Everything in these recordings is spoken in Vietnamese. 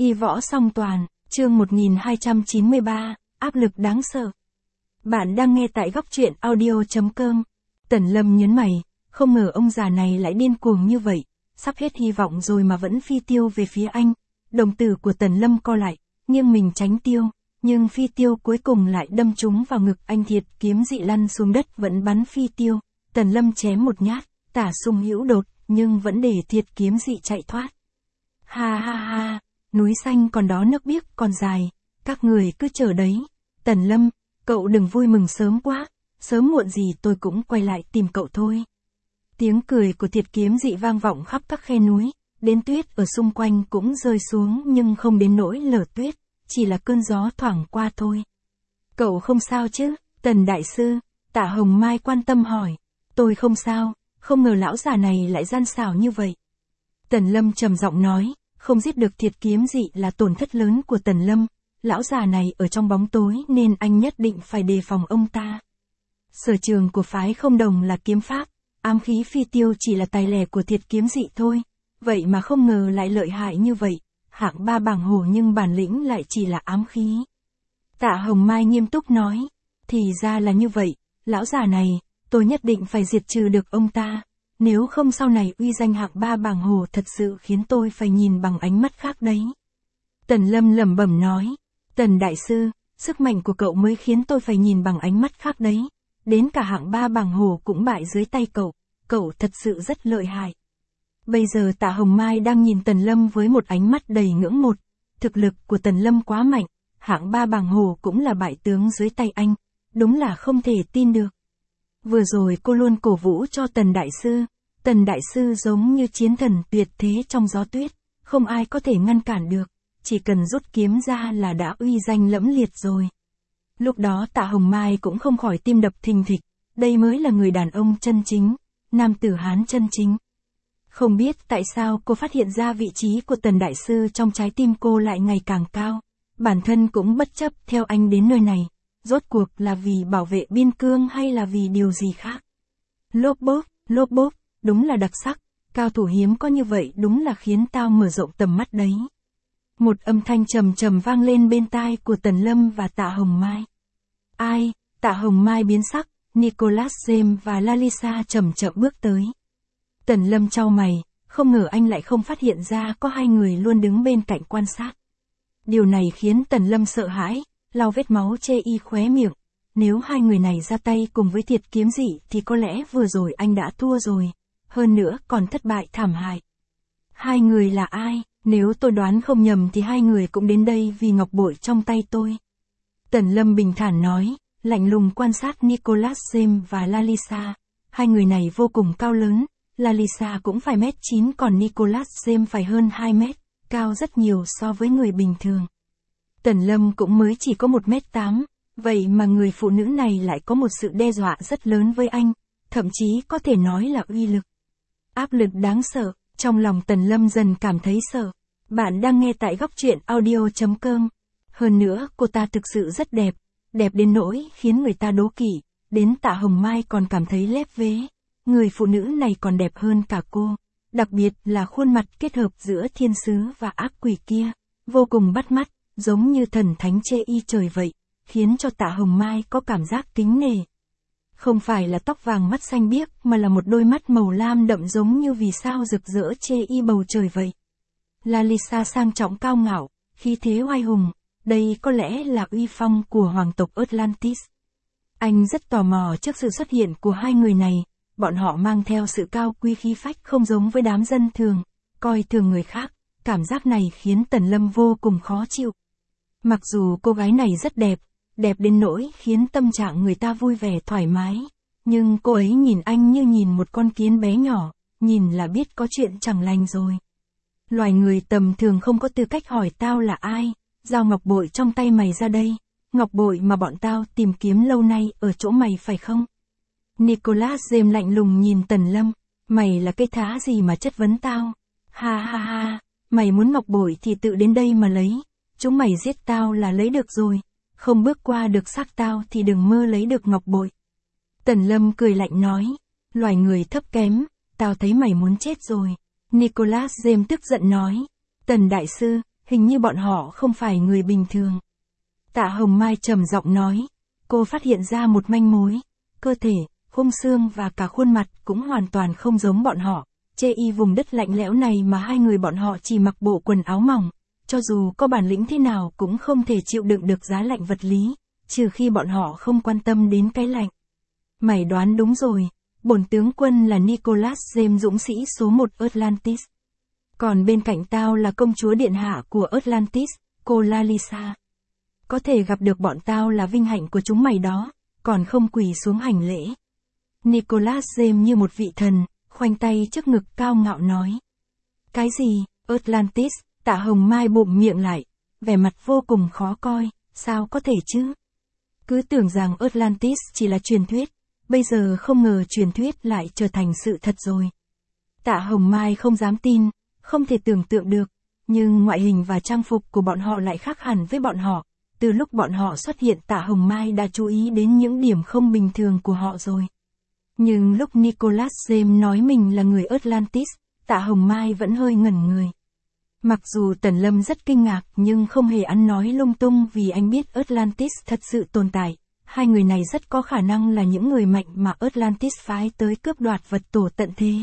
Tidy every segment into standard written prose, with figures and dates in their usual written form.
Y võ song toàn, chương 1293, áp lực đáng sợ. Bạn đang nghe tại góc truyện audio.com. Tần Lâm nhớn mày, không ngờ ông già này lại điên cuồng như vậy, sắp hết hy vọng rồi mà vẫn phi tiêu về phía anh. Đồng tử của Tần Lâm co lại, nghiêng mình tránh tiêu, nhưng phi tiêu cuối cùng lại đâm trúng vào ngực anh. Thiệt kiếm dị lăn xuống đất vẫn bắn phi tiêu. Tần Lâm chém một nhát, tả xung hữu đột, nhưng vẫn để thiệt kiếm dị chạy thoát. Ha ha ha, núi xanh còn đó nước biếc còn dài, các người cứ chờ đấy. Tần Lâm, cậu đừng vui mừng sớm quá, sớm muộn gì tôi cũng quay lại tìm cậu thôi. Tiếng cười của thiệt kiếm dị vang vọng khắp các khe núi, đến tuyết ở xung quanh cũng rơi xuống nhưng không đến nỗi lở tuyết, chỉ là cơn gió thoảng qua thôi. Cậu không sao chứ, Tần đại sư? Tạ Hồng Mai quan tâm hỏi. Tôi không sao, không ngờ lão già này lại gian xảo như vậy. Tần Lâm trầm giọng nói, không giết được thiệt kiếm dị là tổn thất lớn của Tần Lâm. Lão già này ở trong bóng tối nên anh nhất định phải đề phòng ông ta. Sở trường của phái không đồng là kiếm pháp, ám khí phi tiêu chỉ là tài lẻ của thiệt kiếm dị thôi. Vậy mà không ngờ lại lợi hại như vậy, hạng 3 bảng hổ nhưng bản lĩnh lại chỉ là ám khí. Tạ Hồng Mai nghiêm túc nói, thì ra là như vậy, lão già này, tôi nhất định phải diệt trừ được ông ta. Nếu không sau này uy danh hạng 3 bảng hổ thật sự khiến tôi phải nhìn bằng ánh mắt khác đấy. Tần Lâm lẩm bẩm nói, Tần đại sư, sức mạnh của cậu mới khiến tôi phải nhìn bằng ánh mắt khác đấy. Đến cả hạng 3 bảng hổ cũng bại dưới tay cậu thật sự rất lợi hại. Bây giờ Tạ Hồng Mai đang nhìn Tần Lâm với một ánh mắt đầy ngưỡng mộ. Thực lực của Tần Lâm quá mạnh, hạng 3 bảng hổ cũng là bại tướng dưới tay anh, đúng là không thể tin được. Vừa rồi cô luôn cổ vũ cho Tần đại sư giống như chiến thần tuyệt thế trong gió tuyết, không ai có thể ngăn cản được, chỉ cần rút kiếm ra là đã uy danh lẫm liệt rồi. Lúc đó Tạ Hồng Mai cũng không khỏi tim đập thình thịch, đây mới là người đàn ông chân chính, nam tử Hán chân chính. Không biết tại sao cô phát hiện ra vị trí của Tần đại sư trong trái tim cô lại ngày càng cao, bản thân cũng bất chấp theo anh đến nơi này, rốt cuộc là vì bảo vệ biên cương hay là vì điều gì khác. Lốp bốp, đúng là đặc sắc, cao thủ hiếm có như vậy đúng là khiến tao mở rộng tầm mắt đấy. Một âm thanh trầm trầm vang lên bên tai của Tần Lâm và Tạ Hồng Mai. Ai? Tạ Hồng Mai biến sắc, Nicholas James và Lalisa chậm chậm bước tới. Tần Lâm chau mày, không ngờ anh lại không phát hiện ra có hai người luôn đứng bên cạnh quan sát. Điều này khiến Tần Lâm sợ hãi, lau vết máu chê y khóe miệng. Nếu hai người này ra tay cùng với thiệt kiếm dị thì có lẽ vừa rồi anh đã thua rồi, hơn nữa còn thất bại thảm hại. Hai người là ai? Nếu tôi đoán không nhầm thì hai người cũng đến đây vì ngọc bội trong tay tôi. Tần Lâm bình thản nói, lạnh lùng quan sát Nicholas James và Lalisa. Hai người này vô cùng cao lớn, Lalisa cũng phải 1m9 còn Nicholas James phải hơn 2m, cao rất nhiều so với người bình thường. Tần Lâm cũng mới chỉ có 1m8, vậy mà người phụ nữ này lại có một sự đe dọa rất lớn với anh, thậm chí có thể nói là uy lực. Áp lực đáng sợ, trong lòng Tần Lâm dần cảm thấy sợ. Bạn đang nghe tại góc truyện audio.com. Hơn nữa cô ta thực sự rất đẹp, đẹp đến nỗi khiến người ta đố kỵ, đến Tạ Hồng Mai còn cảm thấy lép vế. Người phụ nữ này còn đẹp hơn cả cô, đặc biệt là khuôn mặt kết hợp giữa thiên sứ và ác quỷ kia, vô cùng bắt mắt, giống như thần thánh chê y trời vậy, khiến cho Tạ Hồng Mai có cảm giác kính nể. Không phải là tóc vàng mắt xanh biếc mà là một đôi mắt màu lam đậm giống như vì sao rực rỡ chê y bầu trời vậy. Lalisa sang trọng cao ngạo, khí thế oai hùng, đây có lẽ là uy phong của hoàng tộc Atlantis. Anh rất tò mò trước sự xuất hiện của hai người này, bọn họ mang theo sự cao quý khí phách không giống với đám dân thường, coi thường người khác, cảm giác này khiến Tần Lâm vô cùng khó chịu. Mặc dù cô gái này rất đẹp, đẹp đến nỗi khiến tâm trạng người ta vui vẻ thoải mái, nhưng cô ấy nhìn anh như nhìn một con kiến bé nhỏ, nhìn là biết có chuyện chẳng lành rồi. Loài người tầm thường không có tư cách hỏi tao là ai, giao ngọc bội trong tay mày ra đây, ngọc bội mà bọn tao tìm kiếm lâu nay ở chỗ mày phải không? Nicholas James lạnh lùng nhìn Tần Lâm, mày là cái thá gì mà chất vấn tao? Ha ha ha, mày muốn ngọc bội thì tự đến đây mà lấy, chúng mày giết tao là lấy được rồi, không bước qua được xác tao thì đừng mơ lấy được ngọc bội. Tần Lâm cười lạnh nói, loài người thấp kém, tao thấy mày muốn chết rồi. Nicholas James tức giận nói, Tần đại sư, hình như bọn họ không phải người bình thường. Tạ Hồng Mai trầm giọng nói, cô phát hiện ra một manh mối, cơ thể, khung xương và cả khuôn mặt cũng hoàn toàn không giống bọn họ. Chê y vùng đất lạnh lẽo này mà hai người bọn họ chỉ mặc bộ quần áo mỏng, cho dù có bản lĩnh thế nào cũng không thể chịu đựng được giá lạnh vật lý, trừ khi bọn họ không quan tâm đến cái lạnh. Mày đoán đúng rồi, bổn tướng quân là Nicholas James, dũng sĩ số 1 Atlantis. Còn bên cạnh tao là công chúa điện hạ của Atlantis, cô Lalisa. Có thể gặp được bọn tao là vinh hạnh của chúng mày đó, còn không quỳ xuống hành lễ. Nicholas James như một vị thần, khoanh tay trước ngực cao ngạo nói. Cái gì, Atlantis? Tạ Hồng Mai bụm miệng lại, vẻ mặt vô cùng khó coi, sao có thể chứ? Cứ tưởng rằng Atlantis chỉ là truyền thuyết, bây giờ không ngờ truyền thuyết lại trở thành sự thật rồi. Tạ Hồng Mai không dám tin, không thể tưởng tượng được, nhưng ngoại hình và trang phục của bọn họ lại khác hẳn với bọn họ. Từ lúc bọn họ xuất hiện, Tạ Hồng Mai đã chú ý đến những điểm không bình thường của họ rồi. Nhưng lúc Nicholas James nói mình là người Atlantis, Tạ Hồng Mai vẫn hơi ngẩn người. Mặc dù Tần Lâm rất kinh ngạc nhưng không hề ăn nói lung tung vì anh biết Atlantis thật sự tồn tại. Hai người này rất có khả năng là những người mạnh mà Atlantis phái tới cướp đoạt vật tổ tận thế.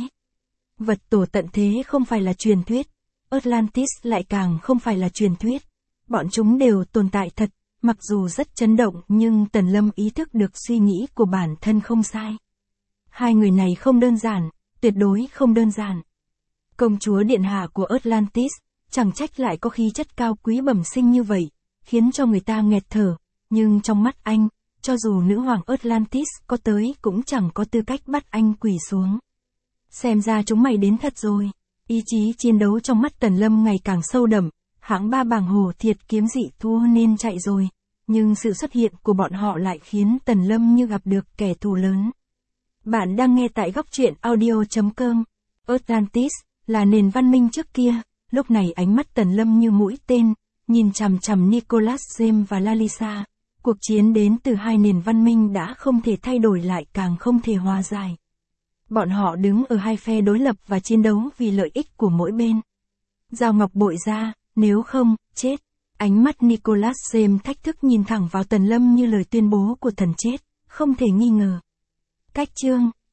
Vật tổ tận thế không phải là truyền thuyết, Atlantis lại càng không phải là truyền thuyết. Bọn chúng đều tồn tại thật, mặc dù rất chấn động nhưng Tần Lâm ý thức được suy nghĩ của bản thân không sai. Hai người này không đơn giản, tuyệt đối không đơn giản. Công chúa điện hạ của Atlantis, chẳng trách lại có khí chất cao quý bẩm sinh như vậy, khiến cho người ta nghẹt thở, nhưng trong mắt anh, cho dù nữ hoàng Atlantis có tới cũng chẳng có tư cách bắt anh quỳ xuống. Xem ra chúng mày đến thật rồi. Ý chí chiến đấu trong mắt Tần Lâm ngày càng sâu đậm, hãng ba bàng hồ thiệt kiếm dị thua nên chạy rồi, nhưng sự xuất hiện của bọn họ lại khiến Tần Lâm như gặp được kẻ thù lớn. Bạn đang nghe tại góc truyện audio.com. Atlantis là nền văn minh trước kia, lúc này ánh mắt Tần Lâm như mũi tên, nhìn chằm chằm Nicholas James và Lalisa. Cuộc chiến đến từ hai nền văn minh đã không thể thay đổi lại càng không thể hòa giải. Bọn họ đứng ở hai phe đối lập và chiến đấu vì lợi ích của mỗi bên. Dao ngọc bội ra, nếu không, chết. Ánh mắt Nicholas James thách thức nhìn thẳng vào Tần Lâm như lời tuyên bố của thần chết, không thể nghi ngờ. Cách chương